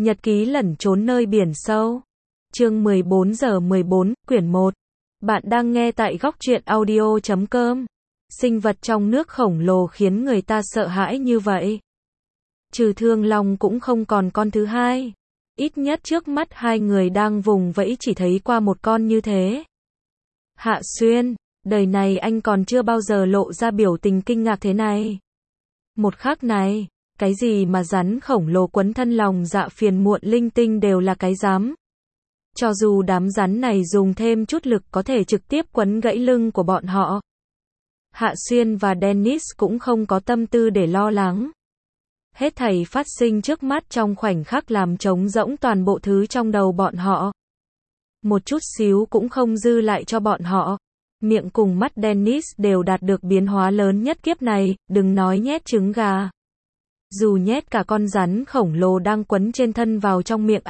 Nhật ký lẩn trốn nơi biển sâu. Chương 14:14, quyển 1. Bạn đang nghe tại góc truyện audio.com. Sinh vật trong nước khổng lồ khiến người ta sợ hãi như vậy. Trừ Thương Long cũng không còn con thứ hai. Ít nhất trước mắt hai người đang vùng vẫy chỉ thấy qua một con như thế. Hạ Xuyên, đời này anh còn chưa bao giờ lộ ra biểu tình kinh ngạc thế này. Một khắc này, cái gì mà rắn khổng lồ quấn thân lòng dạ phiền muộn linh tinh đều là cái rắm. Cho dù đám rắn này dùng thêm chút lực có thể trực tiếp quấn gãy lưng của bọn họ. Hạ Xuyên và Dennis cũng không có tâm tư để lo lắng. Hết thảy phát sinh trước mắt trong khoảnh khắc làm trống rỗng toàn bộ thứ trong đầu bọn họ. Một chút xíu cũng không dư lại cho bọn họ. Miệng cùng mắt Dennis đều đạt được biến hóa lớn nhất kiếp này, đừng nói nhét trứng gà. Dù nhét cả con rắn khổng lồ đang quấn trên thân vào trong miệng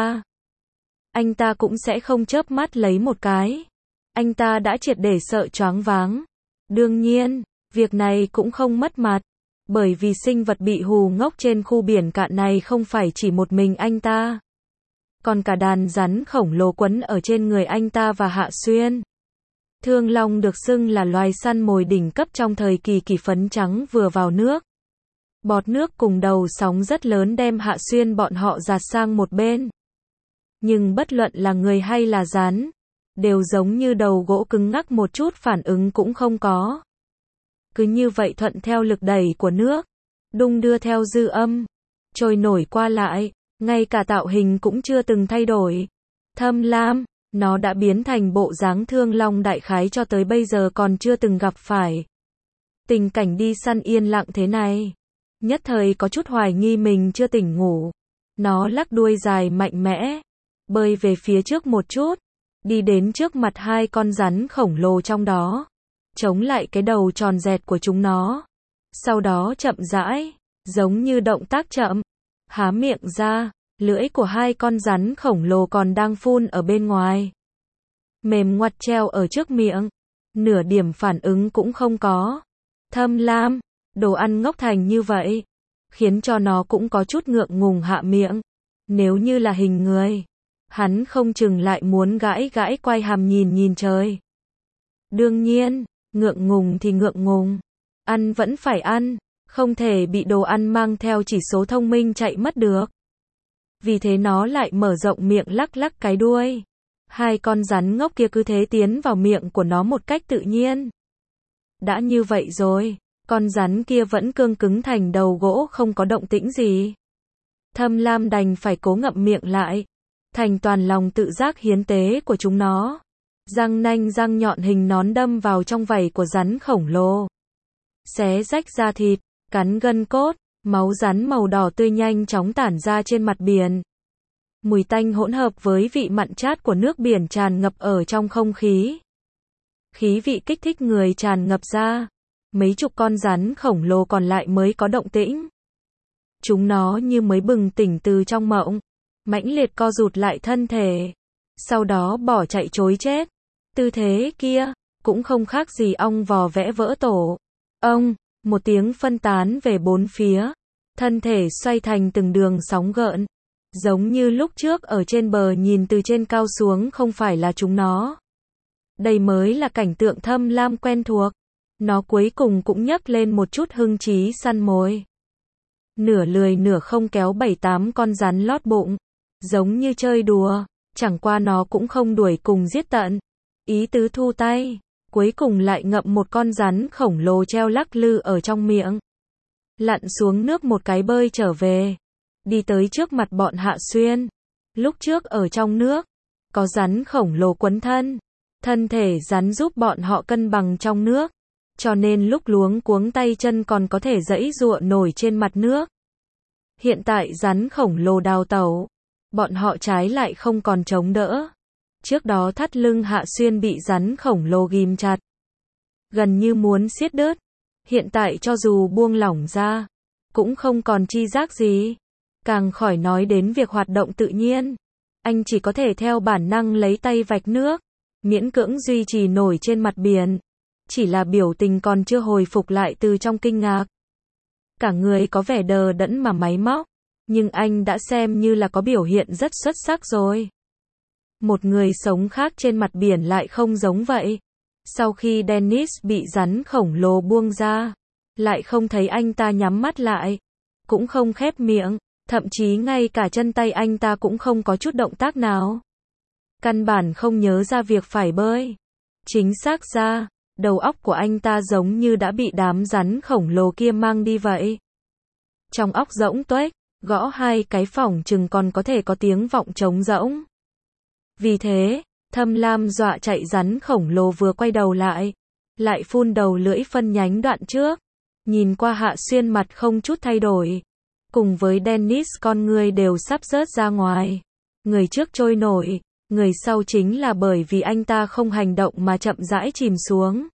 anh ta cũng sẽ không chớp mắt lấy một cái. Anh ta đã triệt để sợ choáng váng. Đương nhiên, việc này cũng không mất mặt, bởi vì sinh vật bị hù ngốc trên khu biển cạn này không phải chỉ một mình anh ta. Còn cả đàn rắn khổng lồ quấn ở trên người anh ta và Hạ Xuyên. Thương Long được xưng là loài săn mồi đỉnh cấp trong thời kỳ kỳ phấn trắng vừa vào nước. Bọt nước cùng đầu sóng rất lớn đem Hạ Xuyên bọn họ dạt sang một bên. Nhưng bất luận là người hay là rắn, đều giống như đầu gỗ cứng ngắc một chút phản ứng cũng không có. Cứ như vậy thuận theo lực đẩy của nước, đung đưa theo dư âm, trôi nổi qua lại, ngay cả tạo hình cũng chưa từng thay đổi. Thâm lam, nó đã biến thành bộ dáng Thương Long đại khái cho tới bây giờ còn chưa từng gặp phải. Tình cảnh đi săn yên lặng thế này. Nhất thời có chút hoài nghi mình chưa tỉnh ngủ. Nó lắc đuôi dài mạnh mẽ, bơi về phía trước một chút, đi đến trước mặt hai con rắn khổng lồ trong đó, chống lại cái đầu tròn dẹt của chúng nó. Sau đó chậm rãi, giống như động tác chậm, há miệng ra, lưỡi của hai con rắn khổng lồ còn đang phun ở bên ngoài. Mềm ngoặt treo ở trước miệng, nửa điểm phản ứng cũng không có. Thâm lam, đồ ăn ngốc thành như vậy, khiến cho nó cũng có chút ngượng ngùng hạ miệng. Nếu như là hình người, hắn không chừng lại muốn gãi gãi quay hàm nhìn trời. Đương nhiên, ngượng ngùng thì ngượng ngùng, ăn vẫn phải ăn, không thể bị đồ ăn mang theo chỉ số thông minh chạy mất được. Vì thế nó lại mở rộng miệng lắc lắc cái đuôi. Hai con rắn ngốc kia cứ thế tiến vào miệng của nó một cách tự nhiên. Đã như vậy rồi, con rắn kia vẫn cương cứng thành đầu gỗ không có động tĩnh gì. Thâm lam đành phải cố ngậm miệng lại, thành toàn lòng tự giác hiến tế của chúng nó. Răng nanh răng nhọn hình nón đâm vào trong vảy của rắn khổng lồ. Xé rách da thịt, cắn gân cốt, máu rắn màu đỏ tươi nhanh chóng tản ra trên mặt biển. Mùi tanh hỗn hợp với vị mặn chát của nước biển tràn ngập ở trong không khí. Khí vị kích thích người tràn ngập ra. Mấy chục con rắn khổng lồ còn lại mới có động tĩnh. Chúng nó như mới bừng tỉnh từ trong mộng, mãnh liệt co rụt lại thân thể, sau đó bỏ chạy trối chết. Tư thế kia, cũng không khác gì ong vò vẽ vỡ tổ. Ông, một tiếng phân tán về bốn phía, thân thể xoay thành từng đường sóng gợn. Giống như lúc trước ở trên bờ nhìn từ trên cao xuống không phải là chúng nó. Đây mới là cảnh tượng thâm lam quen thuộc. Nó cuối cùng cũng nhấc lên một chút hưng trí săn mồi. Nửa lười nửa không kéo 7-8 con rắn lót bụng. Giống như chơi đùa, chẳng qua nó cũng không đuổi cùng giết tận. Ý tứ thu tay, cuối cùng lại ngậm một con rắn khổng lồ treo lắc lư ở trong miệng. Lặn xuống nước một cái bơi trở về. Đi tới trước mặt bọn Hạ Xuyên. Lúc trước ở trong nước, có rắn khổng lồ quấn thân. Thân thể rắn giúp bọn họ cân bằng trong nước. Cho nên lúc luống cuống tay chân còn có thể giãy giụa nổi trên mặt nước. Hiện tại rắn khổng lồ đào tẩu, bọn họ trái lại không còn chống đỡ. Trước đó thắt lưng Hạ Xuyên bị rắn khổng lồ ghim chặt, gần như muốn xiết đứt. Hiện tại cho dù buông lỏng ra, cũng không còn chi giác gì. Càng khỏi nói đến việc hoạt động tự nhiên. Anh chỉ có thể theo bản năng lấy tay vạch nước, miễn cưỡng duy trì nổi trên mặt biển. Chỉ là biểu tình còn chưa hồi phục lại từ trong kinh ngạc. Cả người có vẻ đờ đẫn mà máy móc. nhưng anh đã xem như là có biểu hiện rất xuất sắc rồi. Một người sống khác trên mặt biển lại không giống vậy. Sau khi Dennis bị rắn khổng lồ buông ra, lại không thấy anh ta nhắm mắt lại, cũng không khép miệng, thậm chí ngay cả chân tay anh ta cũng không có chút động tác nào. Căn bản không nhớ ra việc phải bơi. Chính xác ra, đầu óc của anh ta giống như đã bị đám rắn khổng lồ kia mang đi vậy. Trong óc rỗng tuếch, gõ hai cái phỏng chừng còn có thể có tiếng vọng trống rỗng. Vì thế, Thâm Lam dọa chạy rắn khổng lồ vừa quay đầu lại phun đầu lưỡi phân nhánh đoạn trước, nhìn qua Hạ Xuyên mặt không chút thay đổi, cùng với Dennis con người đều sắp rớt ra ngoài. Người trước trôi nổi, người sau chính là bởi vì anh ta không hành động mà chậm rãi chìm xuống.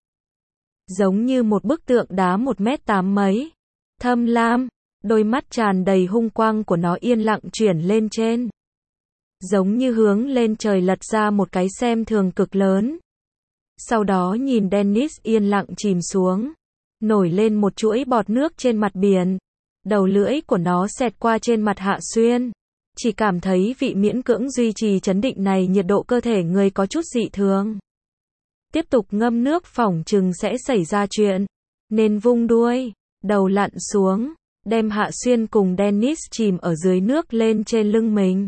Giống như một bức tượng đá 1m8 mấy. Thâm Lam, đôi mắt tràn đầy hung quang của nó yên lặng chuyển lên trên. Giống như hướng lên trời lật ra một cái xem thường cực lớn. Sau đó nhìn Dennis yên lặng chìm xuống, nổi lên một chuỗi bọt nước trên mặt biển. Đầu lưỡi của nó xẹt qua trên mặt Hạ Xuyên. Chỉ cảm thấy vị miễn cưỡng duy trì trấn định này nhiệt độ cơ thể người có chút dị thường. Tiếp tục ngâm nước phỏng chừng sẽ xảy ra chuyện. Nên vung đuôi, đầu lặn xuống, đem Hạ Xuyên cùng Dennis chìm ở dưới nước lên trên lưng mình.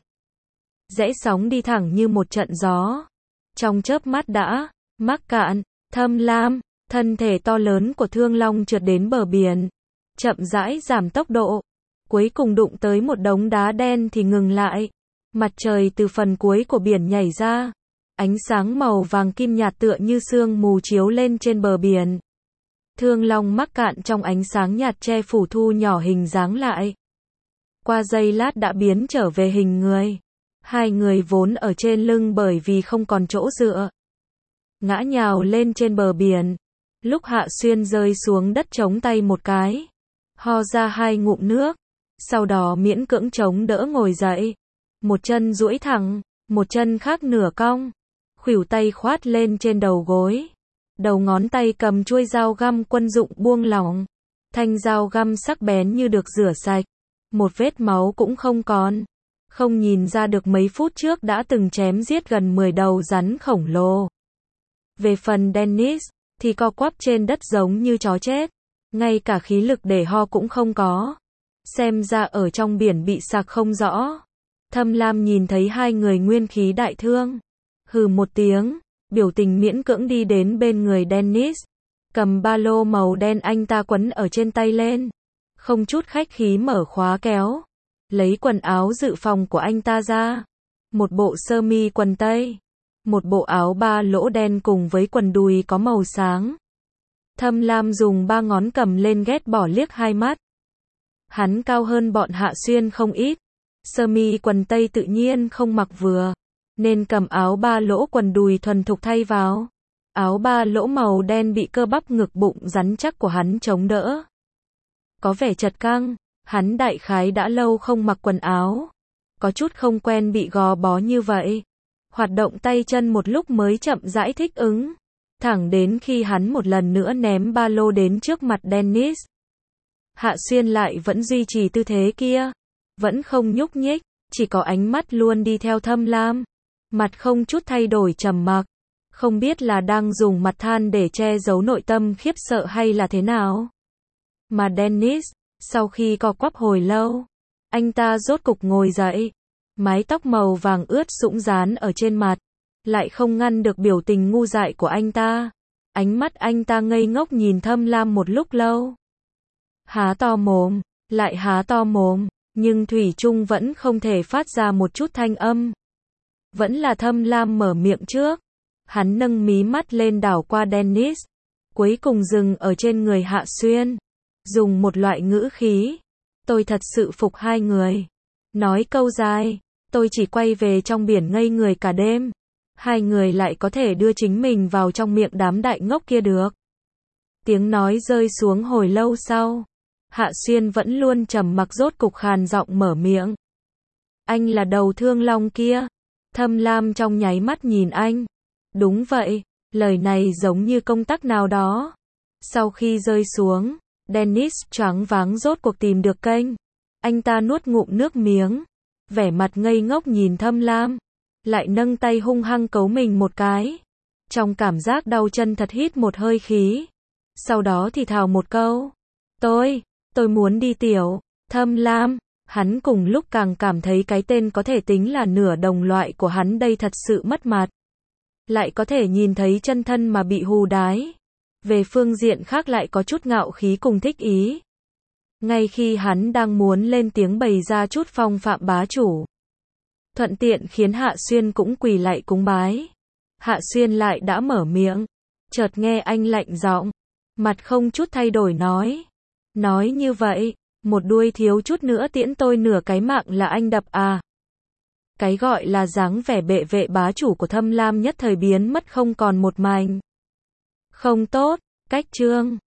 Rẽ sóng đi thẳng như một trận gió. Trong chớp mắt đã mắc cạn. Thâm Lam, thân thể to lớn của Thương Long trượt đến bờ biển, chậm rãi giảm tốc độ, cuối cùng đụng tới một đống đá đen thì ngừng lại. Mặt trời từ phần cuối của biển nhảy ra, ánh sáng màu vàng kim nhạt tựa như sương mù chiếu lên trên bờ biển. Thương Long mắc cạn trong ánh sáng nhạt che phủ thu nhỏ hình dáng lại. Qua giây lát đã biến trở về hình người. Hai người vốn ở trên lưng bởi vì không còn chỗ dựa, ngã nhào lên trên bờ biển. Lúc Hạ Xuyên rơi xuống đất chống tay một cái, ho ra hai ngụm nước, sau đó miễn cưỡng chống đỡ ngồi dậy. Một chân duỗi thẳng, một chân khác nửa cong, khuỷu tay khoát lên trên đầu gối. Đầu ngón tay cầm chuôi dao găm quân dụng buông lỏng. Thanh dao găm sắc bén như được rửa sạch, một vết máu cũng không còn. Không nhìn ra được mấy phút trước đã từng chém giết gần 10 đầu rắn khổng lồ. Về phần Dennis, thì co quắp trên đất giống như chó chết. Ngay cả khí lực để ho cũng không có. Xem ra ở trong biển bị sặc không rõ. Thâm Lam nhìn thấy hai người nguyên khí đại thương. Hừ một tiếng, biểu tình miễn cưỡng đi đến bên người Dennis. Cầm ba lô màu đen anh ta quấn ở trên tay lên. Không chút khách khí mở khóa kéo. Lấy quần áo dự phòng của anh ta ra. Một bộ sơ mi quần tây. Một bộ áo ba lỗ đen cùng với quần đùi có màu sáng. Thâm Lam dùng ba ngón cầm lên ghét bỏ liếc hai mắt. Hắn cao hơn bọn Hạ Xuyên không ít. Sơ mi quần tây tự nhiên không mặc vừa, nên cầm áo ba lỗ quần đùi thuần thục thay vào. Áo ba lỗ màu đen bị cơ bắp ngực bụng rắn chắc của hắn chống đỡ. Có vẻ chật căng, hắn đại khái đã lâu không mặc quần áo. Có chút không quen bị gò bó như vậy. Hoạt động tay chân một lúc mới chậm rãi thích ứng. Thẳng đến khi hắn một lần nữa ném ba lô đến trước mặt Dennis. Hạ Xuyên lại vẫn duy trì tư thế kia. Vẫn không nhúc nhích, chỉ có ánh mắt luôn đi theo Thâm Lam. Mặt không chút thay đổi trầm mặc. Không biết là đang dùng mặt than để che giấu nội tâm khiếp sợ hay là thế nào. Mà Dennis, sau khi co quắp hồi lâu, anh ta rốt cục ngồi dậy. Mái tóc màu vàng ướt sũng dán ở trên mặt, lại không ngăn được biểu tình ngu dại của anh ta. Ánh mắt anh ta ngây ngốc nhìn Thâm Lam một lúc lâu. Há to mồm, lại há to mồm, nhưng thủy chung vẫn không thể phát ra một chút thanh âm. Vẫn là Thâm Lam mở miệng trước. Hắn nâng mí mắt lên đảo qua Dennis, cuối cùng dừng ở trên người Hạ Xuyên. Dùng một loại ngữ khí. Tôi thật sự phục hai người. Nói câu dài, tôi chỉ quay về trong biển ngây người cả đêm. Hai người lại có thể đưa chính mình vào trong miệng đám đại ngốc kia được. Tiếng nói rơi xuống hồi lâu sau. Hạ Xuyên vẫn luôn trầm mặc rốt cục khàn giọng mở miệng. Anh là đầu Thương Long kia. Thâm Lam trong nháy mắt nhìn anh. Đúng vậy, lời này giống như công tắc nào đó. Sau khi rơi xuống, Dennis choáng váng rốt cuộc tìm được kênh. Anh ta nuốt ngụm nước miếng, vẻ mặt ngây ngốc nhìn Thâm Lam, lại nâng tay hung hăng cấu mình một cái. Trong cảm giác đau chân thật hít một hơi khí. Sau đó thì thào một câu. Tôi muốn đi tiểu. Thâm Lam, hắn cùng lúc càng cảm thấy cái tên có thể tính là nửa đồng loại của hắn đây thật sự mất mặt. Lại có thể nhìn thấy chân thân mà bị hù đái. Về phương diện khác lại có chút ngạo khí cùng thích ý. Ngay khi hắn đang muốn lên tiếng bày ra chút phong phạm bá chủ, thuận tiện khiến Hạ Xuyên cũng quỳ lạy cúng bái. Hạ Xuyên lại đã mở miệng, chợt nghe anh lạnh giọng, mặt không chút thay đổi nói. Nói như vậy, một đuôi thiếu chút nữa tiễn tôi nửa cái mạng là anh đập à? Cái gọi là dáng vẻ bệ vệ bá chủ của Thâm Lam nhất thời biến mất không còn một mảnh. Không tốt, cách chương